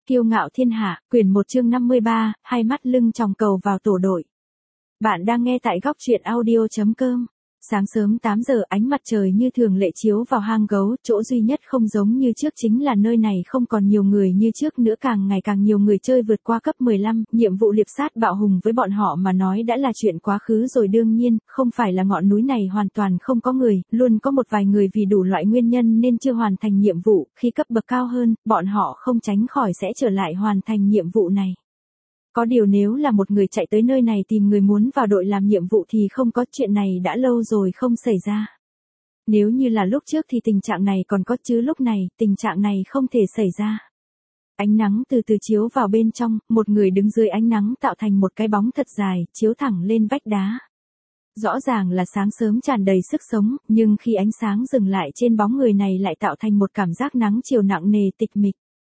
Kiêu ngạo thiên hạ, quyển 1 chương 53, hai mắt lưng tròng cầu vào tổ đội. Bạn đang nghe tại góc truyện audio.com. Sáng sớm 8 giờ ánh mặt trời như thường lệ chiếu vào hang gấu, chỗ duy nhất không giống như trước chính là nơi này không còn nhiều người như trước nữa, càng ngày càng nhiều người chơi vượt qua cấp 15, nhiệm vụ liệp sát bạo hùng với bọn họ mà nói đã là chuyện quá khứ rồi. Đương nhiên, không phải là ngọn núi này hoàn toàn không có người, luôn có một vài người vì đủ loại nguyên nhân nên chưa hoàn thành nhiệm vụ, khi cấp bậc cao hơn, bọn họ không tránh khỏi sẽ trở lại hoàn thành nhiệm vụ này. Có điều nếu là một người chạy tới nơi này tìm người muốn vào đội làm nhiệm vụ thì không có, chuyện này đã lâu rồi không xảy ra. Nếu như là lúc trước thì tình trạng này còn có, chứ lúc này, tình trạng này không thể xảy ra. Ánh nắng từ từ chiếu vào bên trong, một người đứng dưới ánh nắng tạo thành một cái bóng thật dài, chiếu thẳng lên vách đá. Rõ ràng là sáng sớm tràn đầy sức sống, nhưng khi ánh sáng dừng lại trên bóng người này lại tạo thành một cảm giác nắng chiều nặng nề tịch mịch.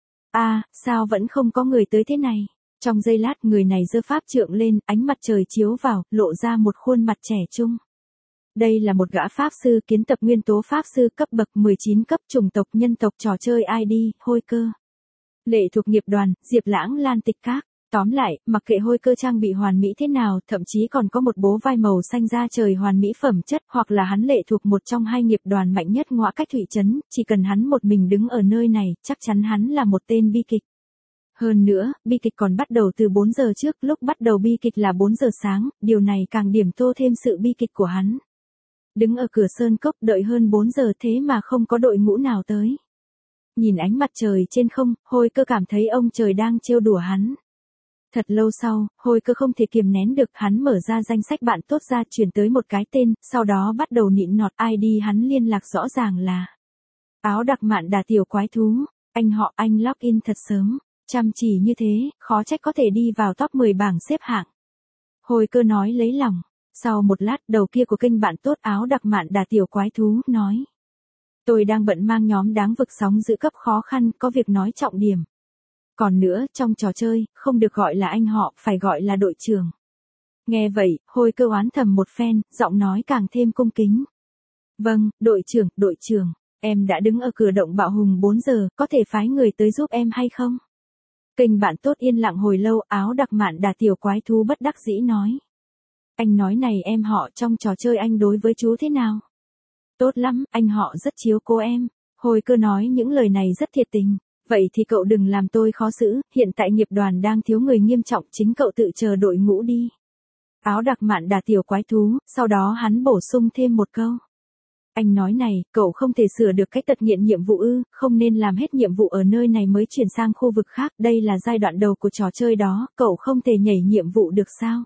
Sao vẫn không có người tới thế này? Trong giây lát người này giơ pháp trượng lên, ánh mặt trời chiếu vào, lộ ra một khuôn mặt trẻ trung. Đây là một gã pháp sư, kiến tập nguyên tố pháp sư cấp bậc 19 cấp, chủng tộc nhân tộc, trò chơi ID, Hôi Cơ. Lệ thuộc nghiệp đoàn, Diệp Lãng Lan Tịch Các. Tóm lại, mặc kệ Hôi Cơ trang bị hoàn mỹ thế nào, thậm chí còn có một bố vai màu xanh da trời hoàn mỹ phẩm chất, hoặc là hắn lệ thuộc một trong hai nghiệp đoàn mạnh nhất Ngõa Cách Thụy Trấn, chỉ cần hắn một mình đứng ở nơi này, chắc chắn hắn là một tên bi kịch. Hơn nữa, bi kịch còn bắt đầu từ 4 giờ trước, lúc bắt đầu bi kịch là 4 giờ sáng, điều này càng điểm tô thêm sự bi kịch của hắn. Đứng ở cửa sơn cốc đợi hơn 4 giờ thế mà không có đội ngũ nào tới. Nhìn ánh mặt trời trên không, Hôi Cơ cảm thấy ông trời đang trêu đùa hắn. Thật lâu sau, Hôi Cơ không thể kiềm nén được, hắn mở ra danh sách bạn tốt ra, chuyển tới một cái tên, sau đó bắt đầu nịnh nọt. ID hắn liên lạc rõ ràng là Áo Đặc Mạn Đà Tiểu Quái Thú. Anh họ, anh login thật sớm. Chăm chỉ như thế, khó trách có thể đi vào top 10 bảng xếp hạng. Hôi Cơ nói lấy lòng. Sau một lát, đầu kia của kênh bạn tốt Áo Đặc Mạn Đà Tiểu Quái Thú nói: Tôi đang bận mang nhóm đáng vực sóng giữ cấp khó khăn, có việc nói trọng điểm. Còn nữa, trong trò chơi, không được gọi là anh họ, phải gọi là đội trưởng. Nghe vậy, Hôi Cơ oán thầm một phen, giọng nói càng thêm cung kính. Vâng, đội trưởng, em đã đứng ở cửa động bạo hùng 4 giờ, có thể phái người tới giúp em hay không? Kênh bạn tốt yên lặng hồi lâu, Áo Đặc Mạn Đà Tiểu Quái Thú bất đắc dĩ nói: Anh nói này, em họ trong trò chơi anh đối với chú thế nào? Tốt lắm, anh họ rất chiếu cố em. Hôi Cơ nói những lời này rất thiệt tình. Vậy thì cậu đừng làm tôi khó xử, hiện tại nghiệp đoàn đang thiếu người nghiêm trọng, chính cậu tự chờ đội ngũ đi. Áo Đặc Mạn Đà Tiểu Quái Thú, sau đó hắn bổ sung thêm một câu. Anh nói này, cậu không thể sửa được cái tật nghiện nhiệm vụ ư, không nên làm hết nhiệm vụ ở nơi này mới chuyển sang khu vực khác, đây là giai đoạn đầu của trò chơi đó, cậu không thể nhảy nhiệm vụ được sao?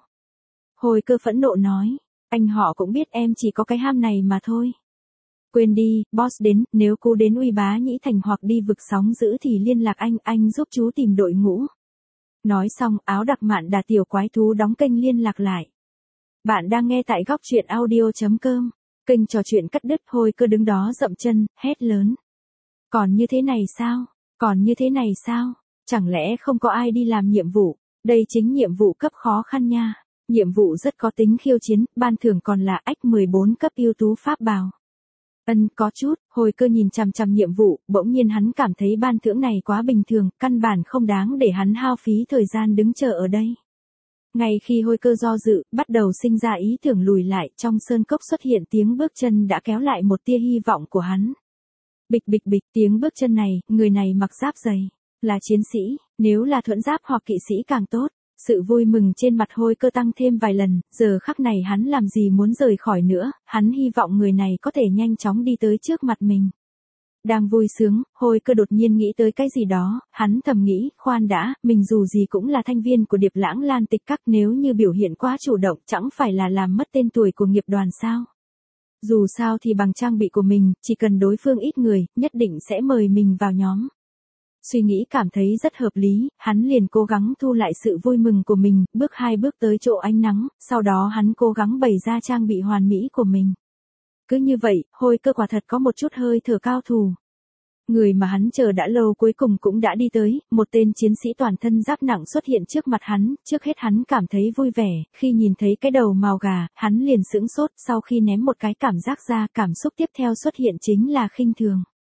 Hôi Cơ phẫn nộ nói, anh họ cũng biết em chỉ có cái ham này mà thôi. Quên đi, boss đến, nếu cô đến Uy Bá Nhĩ Thành hoặc đi vực sóng giữ thì liên lạc anh giúp chú tìm đội ngũ. Nói xong, Áo Đặc Mạn Đà Tiểu Quái Thú đóng kênh liên lạc lại. Bạn đang nghe tại góc truyện audio.com. Kênh trò chuyện cắt đứt, Hôi Cơ đứng đó dậm chân, hét lớn. Còn như thế này sao? Chẳng lẽ không có ai đi làm nhiệm vụ? Đây chính nhiệm vụ cấp khó khăn nha. Nhiệm vụ rất có tính khiêu chiến, ban thưởng còn là ách 14 cấp ưu tú pháp bào. Có chút, Hôi Cơ nhìn chằm chằm nhiệm vụ, bỗng nhiên hắn cảm thấy ban thưởng này quá bình thường, căn bản không đáng để hắn hao phí thời gian đứng chờ ở đây. Ngay khi Hôi Cơ do dự, bắt đầu sinh ra ý tưởng lùi lại, trong sơn cốc xuất hiện tiếng bước chân đã kéo lại một tia hy vọng của hắn. Bịch bịch bịch, tiếng bước chân này, người này mặc giáp dày, là chiến sĩ, nếu là thuẫn giáp hoặc kỵ sĩ càng tốt. Sự vui mừng trên mặt Hôi Cơ tăng thêm vài lần, giờ khắc này hắn làm gì muốn rời khỏi nữa, hắn hy vọng người này có thể nhanh chóng đi tới trước mặt mình. Đang vui sướng, Hôi Cơ đột nhiên nghĩ tới cái gì đó, hắn thầm nghĩ, khoan đã, mình dù gì cũng là thành viên của Điệp Lãng Lan Tịch Các, nếu như biểu hiện quá chủ động chẳng phải là làm mất tên tuổi của nghiệp đoàn sao. Dù sao thì bằng trang bị của mình, chỉ cần đối phương ít người, nhất định sẽ mời mình vào nhóm. Suy nghĩ cảm thấy rất hợp lý, hắn liền cố gắng thu lại sự vui mừng của mình, bước 2 bước tới chỗ ánh nắng, sau đó hắn cố gắng bày ra trang bị hoàn mỹ của mình. Cứ như vậy, Hôi Cơ quả thật có một chút hơi thở cao thủ. Người mà hắn chờ đã lâu cuối cùng cũng đã đi tới, một tên chiến sĩ toàn thân giáp nặng xuất hiện trước mặt hắn, trước hết hắn cảm thấy vui vẻ, khi nhìn thấy cái đầu màu gà, hắn liền sững sốt, sau khi ném một cái cảm giác ra, cảm xúc tiếp theo xuất hiện chính là khinh thường.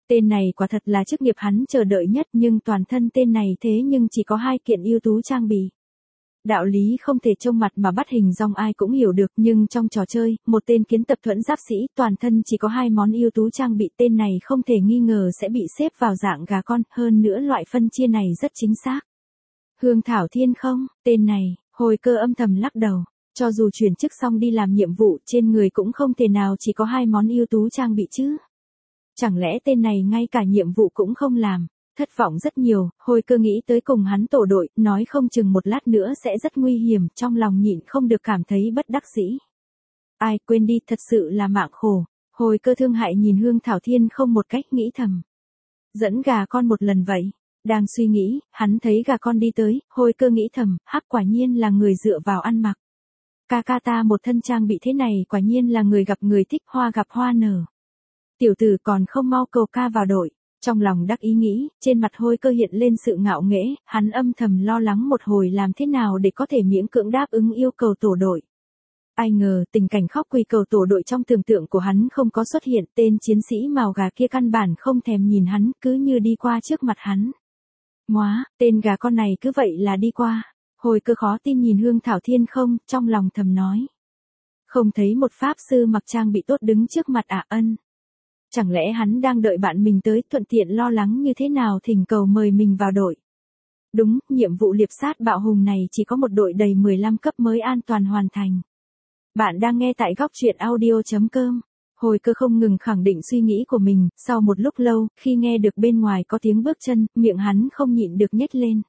Tên này quả thật là chức nghiệp hắn chờ đợi nhất, nhưng toàn thân tên này thế nhưng chỉ có 2 kiện ưu tú trang bị. Đạo lý không thể trông mặt mà bắt hình dong ai cũng hiểu được, nhưng trong trò chơi, một tên kiến tập thuẫn giáp sĩ toàn thân chỉ có 2 món ưu tú trang bị, tên này không thể nghi ngờ sẽ bị xếp vào dạng gà con, hơn nữa loại phân chia này rất chính xác. Hương Thảo Thiên không, tên này, Hồi Cơ âm thầm lắc đầu, cho dù chuyển chức xong đi làm nhiệm vụ, trên người cũng không thể nào chỉ có 2 món ưu tú trang bị chứ. Chẳng lẽ tên này ngay cả nhiệm vụ cũng không làm? Thất vọng rất nhiều, Hồi Cơ nghĩ tới cùng hắn tổ đội, nói không chừng một lát nữa sẽ rất nguy hiểm, trong lòng nhịn không được cảm thấy bất đắc dĩ. Ai, quên đi, thật sự là mạng khổ. Hồi Cơ thương hại nhìn Hương Thảo Thiên không một cách, nghĩ thầm. Dẫn gà con một lần vậy. Đang suy nghĩ, hắn thấy gà con đi tới, Hồi Cơ nghĩ thầm, hắc quả nhiên là người dựa vào ăn mặc. Ca ca ta một thân trang bị thế này quả nhiên là người gặp người thích, hoa gặp hoa nở. Tiểu tử còn không mau cầu ca vào đội. Trong lòng đắc ý nghĩ, trên mặt Hồi Cơ hiện lên sự ngạo nghễ, hắn âm thầm lo lắng một hồi làm thế nào để có thể miễn cưỡng đáp ứng yêu cầu tổ đội. Ai ngờ, tình cảnh khóc quỳ cầu tổ đội trong tưởng tượng của hắn không có xuất hiện, tên chiến sĩ màu gà kia căn bản không thèm nhìn hắn, cứ như đi qua trước mặt hắn. Móa, tên gà con này cứ vậy là đi qua. Hồi Cơ khó tin nhìn Hương Thảo Thiên không, trong lòng thầm nói. Không thấy một pháp sư mặc trang bị tốt đứng trước mặt Ân. Chẳng lẽ hắn đang đợi bạn mình tới, thuận tiện lo lắng như thế nào thỉnh cầu mời mình vào đội. Đúng, nhiệm vụ liệp sát bạo hùng này chỉ có một đội đầy 15 cấp mới an toàn hoàn thành. Bạn đang nghe tại góc truyện audio.com. Hồi Cơ không ngừng khẳng định suy nghĩ của mình, sau một lúc lâu, khi nghe được bên ngoài có tiếng bước chân, miệng hắn không nhịn được nhếch lên.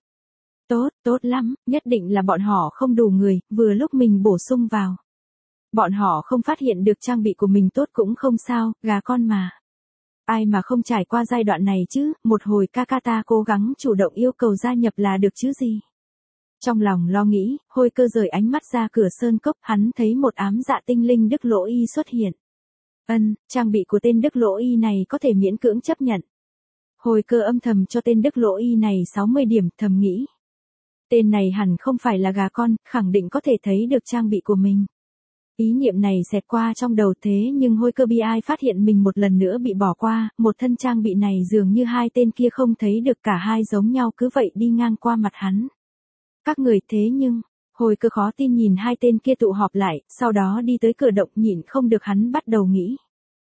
Tốt lắm, nhất định là bọn họ không đủ người, vừa lúc mình bổ sung vào. Bọn họ không phát hiện được trang bị của mình tốt cũng không sao, gà con mà. Ai mà không trải qua giai đoạn này chứ, một hồi ca ca ta cố gắng chủ động yêu cầu gia nhập là được chứ gì. Trong lòng lo nghĩ, Hồi Cơ rời ánh mắt ra cửa sơn cốc, hắn thấy một ám dạ tinh linh Đức Lỗ Y xuất hiện. Trang bị của tên Đức Lỗ Y này có thể miễn cưỡng chấp nhận. Hồi Cơ âm thầm cho tên Đức Lỗ Y này 60 điểm, thầm nghĩ. Tên này hẳn không phải là gà con, khẳng định có thể thấy được trang bị của mình. Ý niệm này xẹt qua trong đầu, thế nhưng Hồi Cơ bi ai phát hiện mình một lần nữa bị bỏ qua, một thân trang bị này dường như 2 tên kia không thấy được, cả hai giống nhau cứ vậy đi ngang qua mặt hắn. Các người, thế nhưng, Hồi Cơ khó tin nhìn 2 tên kia tụ họp lại, sau đó đi tới cửa động, nhịn không được hắn bắt đầu nghĩ.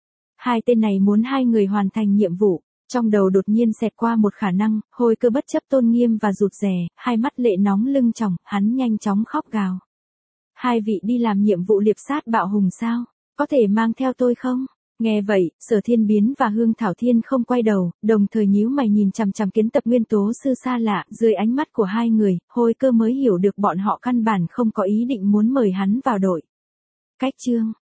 2 tên này muốn 2 người hoàn thành nhiệm vụ. Trong đầu đột nhiên xẹt qua một khả năng, Hồi Cơ bất chấp tôn nghiêm và rụt rè, hai mắt lệ nóng lưng tròng, hắn nhanh chóng khóc gào. 2 vị đi làm nhiệm vụ liệp sát bạo hùng sao? Có thể mang theo tôi không? Nghe vậy, Sở Thiên Biến và Hương Thảo Thiên không quay đầu, đồng thời nhíu mày nhìn chằm chằm kiến tập nguyên tố sư xa lạ, dưới ánh mắt của 2 người, Hồi Cơ mới hiểu được bọn họ căn bản không có ý định muốn mời hắn vào đội. Cách chương